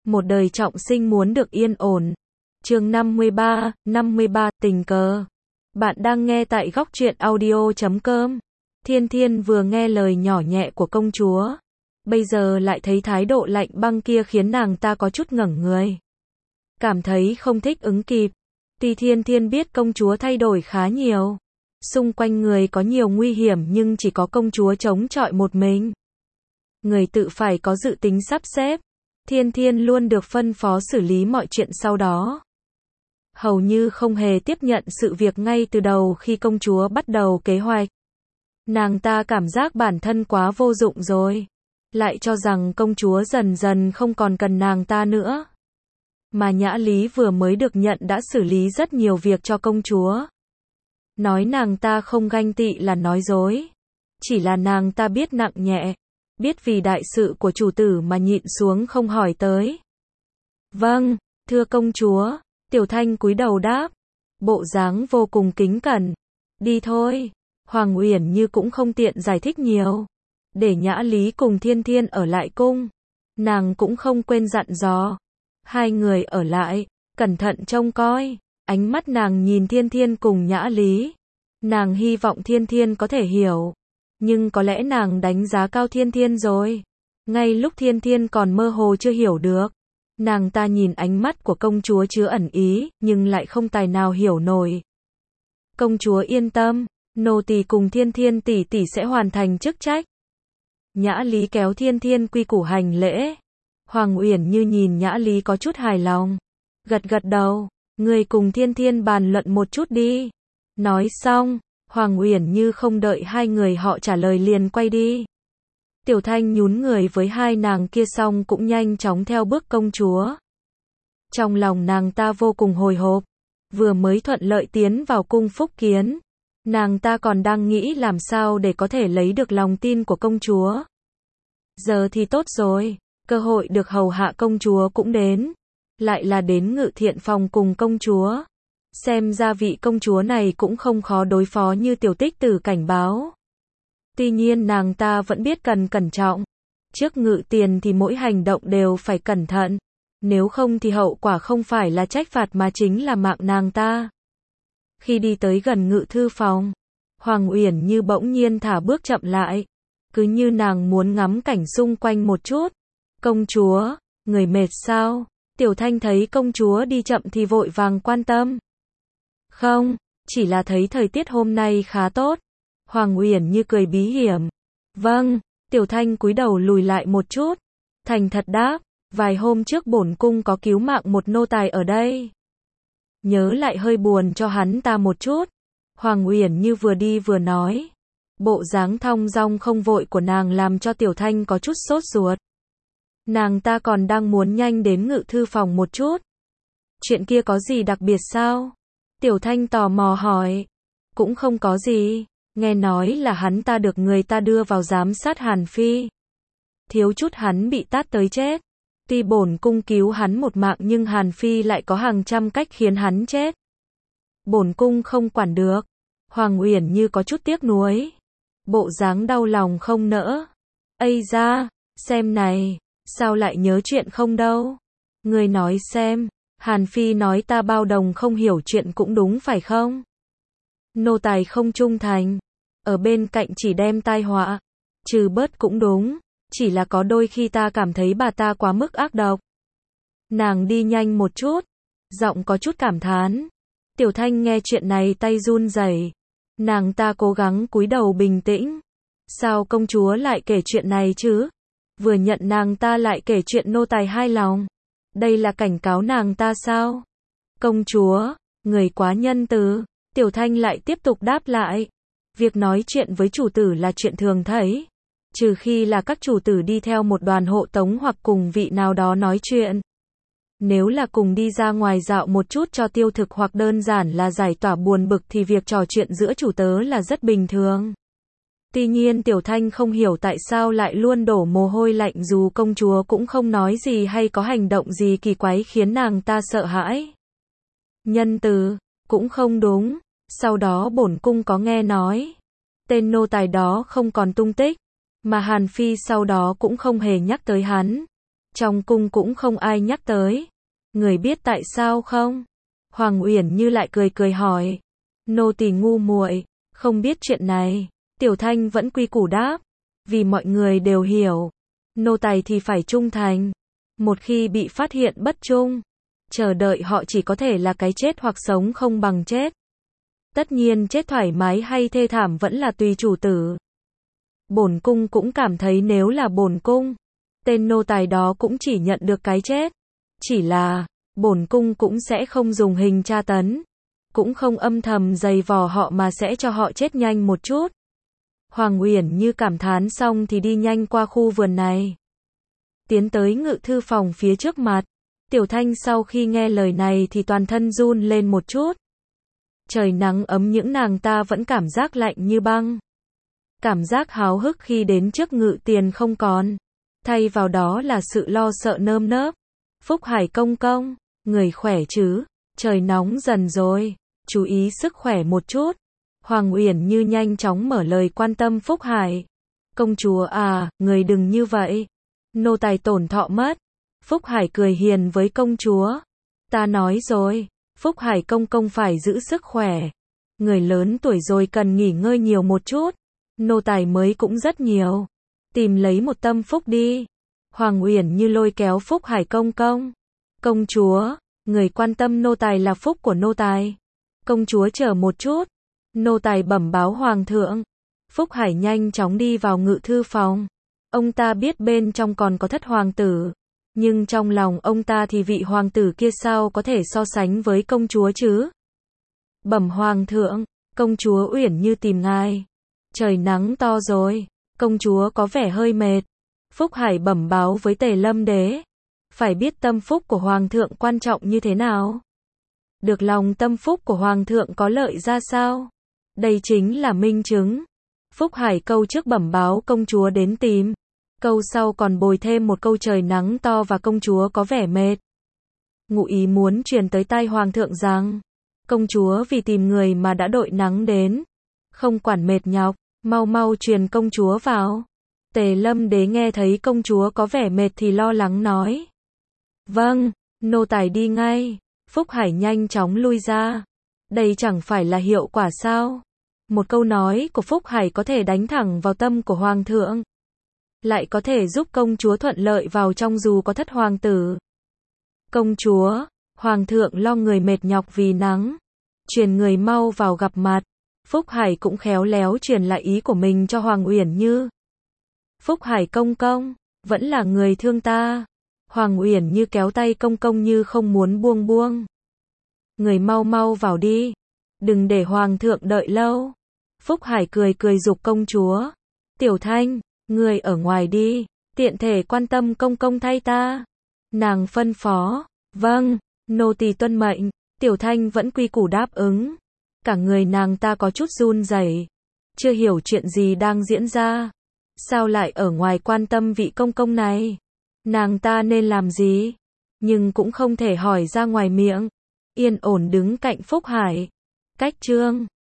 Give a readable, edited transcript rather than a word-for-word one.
Một đời trọng sinh muốn được yên ổn. Chương 53, tình cờ. Bạn đang nghe tại góc truyện audio.com. Thiên Thiên vừa nghe lời nhỏ nhẹ của công chúa, bây giờ lại thấy thái độ lạnh băng kia khiến nàng ta có chút ngẩn người. Cảm thấy không thích ứng kịp. Tuy Thiên Thiên biết công chúa thay đổi khá nhiều. Xung quanh người có nhiều nguy hiểm nhưng chỉ có công chúa chống chọi một mình. Người tự phải có dự tính sắp xếp. Thiên Thiên luôn được phân phó xử lý mọi chuyện sau đó. Hầu như không hề tiếp nhận sự việc ngay từ đầu khi công chúa bắt đầu kế hoạch. Nàng ta cảm giác bản thân quá vô dụng rồi. Lại cho rằng công chúa dần dần không còn cần nàng ta nữa. Mà Nhã Lý vừa mới được nhận đã xử lý rất nhiều việc cho công chúa. Nói nàng ta không ganh tị là nói dối. Chỉ là nàng ta biết nặng nhẹ. Biết vì đại sự của chủ tử mà nhịn xuống không hỏi tới. Vâng, thưa công chúa. Tiểu Thanh cúi đầu đáp. Bộ dáng vô cùng kính cẩn. Đi thôi. Hoàng Uyển Như cũng không tiện giải thích nhiều. Để Nhã Lý cùng Thiên Thiên ở lại cung. Nàng cũng không quên dặn dò. Hai người ở lại, cẩn thận trông coi. Ánh mắt nàng nhìn Thiên Thiên cùng Nhã Lý. Nàng hy vọng Thiên Thiên có thể hiểu. Nhưng có lẽ nàng đánh giá cao Thiên Thiên rồi. Ngay lúc Thiên Thiên còn mơ hồ chưa hiểu được. Nàng ta nhìn ánh mắt của công chúa chứa ẩn ý, nhưng lại không tài nào hiểu nổi. Công chúa yên tâm, nô tỳ cùng Thiên Thiên tỷ tỷ sẽ hoàn thành chức trách. Nhã Lý kéo Thiên Thiên quy củ hành lễ. Hoàng Uyển Như nhìn Nhã Lý có chút hài lòng. Gật gật đầu, người cùng Thiên Thiên bàn luận một chút đi. Nói xong, Hoàng Uyển Như không đợi hai người họ trả lời liền quay đi. Tiểu Thanh nhún người với hai nàng kia xong cũng nhanh chóng theo bước công chúa. Trong lòng nàng ta vô cùng hồi hộp. Vừa mới thuận lợi tiến vào cung phúc kiến. Nàng ta còn đang nghĩ làm sao để có thể lấy được lòng tin của công chúa. Giờ thì tốt rồi, cơ hội được hầu hạ công chúa cũng đến. Lại là đến Ngự Thiện phòng cùng công chúa. Xem ra vị công chúa này cũng không khó đối phó như Tiểu Tích Tử cảnh báo. Tuy nhiên nàng ta vẫn biết cần cẩn trọng. Trước ngự tiền thì mỗi hành động đều phải cẩn thận. Nếu không thì hậu quả không phải là trách phạt mà chính là mạng nàng ta. Khi đi tới gần ngự thư phòng, Hoàng Uyển Như bỗng nhiên thả bước chậm lại. Cứ như nàng muốn ngắm cảnh xung quanh một chút. Công chúa, người mệt sao? Tiểu Thanh thấy công chúa đi chậm thì vội vàng quan tâm. Không, chỉ là thấy thời tiết hôm nay khá tốt. Hoàng Uyển Như cười bí hiểm. Vâng, Tiểu Thanh cúi đầu lùi lại một chút. Thành thật đáp, vài hôm trước bổn cung có cứu mạng một nô tài ở đây. Nhớ lại hơi buồn cho hắn ta một chút. Hoàng Uyển Như vừa đi vừa nói. Bộ dáng thong dong không vội của nàng làm cho Tiểu Thanh có chút sốt ruột. Nàng ta còn đang muốn nhanh đến ngự thư phòng một chút. Chuyện kia có gì đặc biệt sao? Tiểu Thanh tò mò hỏi. Cũng không có gì. Nghe nói là hắn ta được người ta đưa vào giám sát Hàn Phi. Thiếu chút hắn bị tát tới chết. Tuy bổn cung cứu hắn một mạng nhưng Hàn Phi lại có hàng trăm cách khiến hắn chết. Bổn cung không quản được. Hoàng Uyển Như có chút tiếc nuối. Bộ dáng đau lòng không nỡ. Ây da, xem này, sao lại nhớ chuyện không đâu. Người nói xem, Hàn Phi nói ta bao đồng không hiểu chuyện cũng đúng phải không? Nô tài không trung thành. Ở bên cạnh chỉ đem tai họa. Trừ bớt cũng đúng. Chỉ là có đôi khi ta cảm thấy bà ta quá mức ác độc. Nàng đi nhanh một chút. Giọng có chút cảm thán. Tiểu Thanh nghe chuyện này tay run rẩy. Nàng ta cố gắng cúi đầu bình tĩnh. Sao công chúa lại kể chuyện này chứ? Vừa nhận nàng ta lại kể chuyện nô tài hai lòng. Đây là cảnh cáo nàng ta sao? Công chúa, người quá nhân từ. Tiểu Thanh lại tiếp tục đáp lại. Việc nói chuyện với chủ tử là chuyện thường thấy. Trừ khi là các chủ tử đi theo một đoàn hộ tống hoặc cùng vị nào đó nói chuyện. Nếu là cùng đi ra ngoài dạo một chút cho tiêu thực hoặc đơn giản là giải tỏa buồn bực thì việc trò chuyện giữa chủ tớ là rất bình thường. Tuy nhiên Tiểu Thanh không hiểu tại sao lại luôn đổ mồ hôi lạnh dù công chúa cũng không nói gì hay có hành động gì kỳ quái khiến nàng ta sợ hãi. Nhân từ, cũng không đúng. Sau đó bổn cung có nghe nói. Tên nô tài đó không còn tung tích. Mà Hàn Phi sau đó cũng không hề nhắc tới hắn. Trong cung cũng không ai nhắc tới. Người biết tại sao không? Hoàng Uyển Như lại cười cười hỏi. Nô tỳ ngu muội, không biết chuyện này. Tiểu Thanh vẫn quy củ đáp. Vì mọi người đều hiểu. Nô tài thì phải trung thành. Một khi bị phát hiện bất trung, chờ đợi họ chỉ có thể là cái chết hoặc sống không bằng chết. Tất nhiên chết thoải mái hay thê thảm vẫn là tùy chủ tử. Bổn cung cũng cảm thấy nếu là bổn cung, tên nô tài đó cũng chỉ nhận được cái chết. Chỉ là, bổn cung cũng sẽ không dùng hình tra tấn, cũng không âm thầm giày vò họ mà sẽ cho họ chết nhanh một chút. Hoàng Uyển Như cảm thán xong thì đi nhanh qua khu vườn này, tiến tới ngự thư phòng phía trước mặt. Tiểu Thanh sau khi nghe lời này thì toàn thân run lên một chút. Trời nắng ấm những nàng ta vẫn cảm giác lạnh như băng. Cảm giác háo hức khi đến trước ngự tiền không còn. Thay vào đó là sự lo sợ nơm nớp. Phúc Hải công công, người khỏe chứ? Trời nóng dần rồi, chú ý sức khỏe một chút. Hoàng Uyển Như nhanh chóng mở lời quan tâm Phúc Hải. Công chúa à, người đừng như vậy. Nô tài tổn thọ mất. Phúc Hải cười hiền với công chúa. Ta nói rồi, Phúc Hải công công phải giữ sức khỏe. Người lớn tuổi rồi cần nghỉ ngơi nhiều một chút. Nô tài mới cũng rất nhiều. Tìm lấy một tâm phúc đi. Hoàng Uyển Như lôi kéo Phúc Hải công công. Công chúa, người quan tâm nô tài là phúc của nô tài. Công chúa chờ một chút. Nô tài bẩm báo hoàng thượng. Phúc Hải nhanh chóng đi vào ngự thư phòng. Ông ta biết bên trong còn có thất hoàng tử. Nhưng trong lòng ông ta thì vị hoàng tử kia sao có thể so sánh với công chúa chứ? Bẩm hoàng thượng, công chúa Uyển Như tìm ngài. Trời nắng to rồi, công chúa có vẻ hơi mệt. Phúc Hải bẩm báo với Tề Lâm đế. Phải biết tâm phúc của hoàng thượng quan trọng như thế nào. Được lòng tâm phúc của hoàng thượng có lợi ra sao? Đây chính là minh chứng. Phúc Hải câu trước bẩm báo công chúa đến tìm. Câu sau còn bồi thêm một câu trời nắng to và công chúa có vẻ mệt. Ngụ ý muốn truyền tới tai hoàng thượng rằng, công chúa vì tìm người mà đã đội nắng đến. Không quản mệt nhọc, mau mau truyền công chúa vào. Tề Lâm đế nghe thấy công chúa có vẻ mệt thì lo lắng nói. Vâng, nô tài đi ngay. Phúc Hải nhanh chóng lui ra. Đây chẳng phải là hiệu quả sao? Một câu nói của Phúc Hải có thể đánh thẳng vào tâm của hoàng thượng. Lại có thể giúp công chúa thuận lợi vào trong dù có thất hoàng tử. Công chúa, hoàng thượng lo người mệt nhọc vì nắng. Truyền người mau vào gặp mặt. Phúc Hải cũng khéo léo truyền lại ý của mình cho Hoàng Uyển Như. Phúc Hải công công, vẫn là người thương ta. Hoàng Uyển Như kéo tay công công như không muốn buông buông. Người mau mau vào đi. Đừng để hoàng thượng đợi lâu. Phúc Hải cười cười giục công chúa. Tiểu Thanh, người ở ngoài đi, tiện thể quan tâm công công thay ta. Nàng phân phó. Vâng, nô tỳ tuân mệnh. Tiểu Thanh vẫn quy củ đáp ứng. Cả người nàng ta có chút run rẩy, chưa hiểu chuyện gì đang diễn ra. Sao lại ở ngoài quan tâm vị công công này? Nàng ta nên làm gì? Nhưng cũng không thể hỏi ra ngoài miệng. Yên ổn đứng cạnh Phúc Hải. Cách chương